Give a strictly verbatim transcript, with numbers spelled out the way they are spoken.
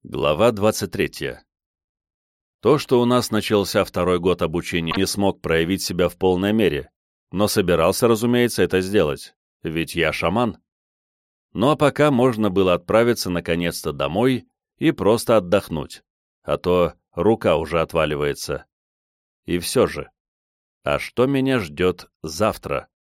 Глава двадцать третья. То, что у нас начался второй год обучения, не смог проявить себя в полной мере, но собирался, разумеется, это сделать, ведь я шаман. Ну а пока можно было отправиться наконец-то домой и просто отдохнуть, а то рука уже отваливается. И все же, а что меня ждет завтра?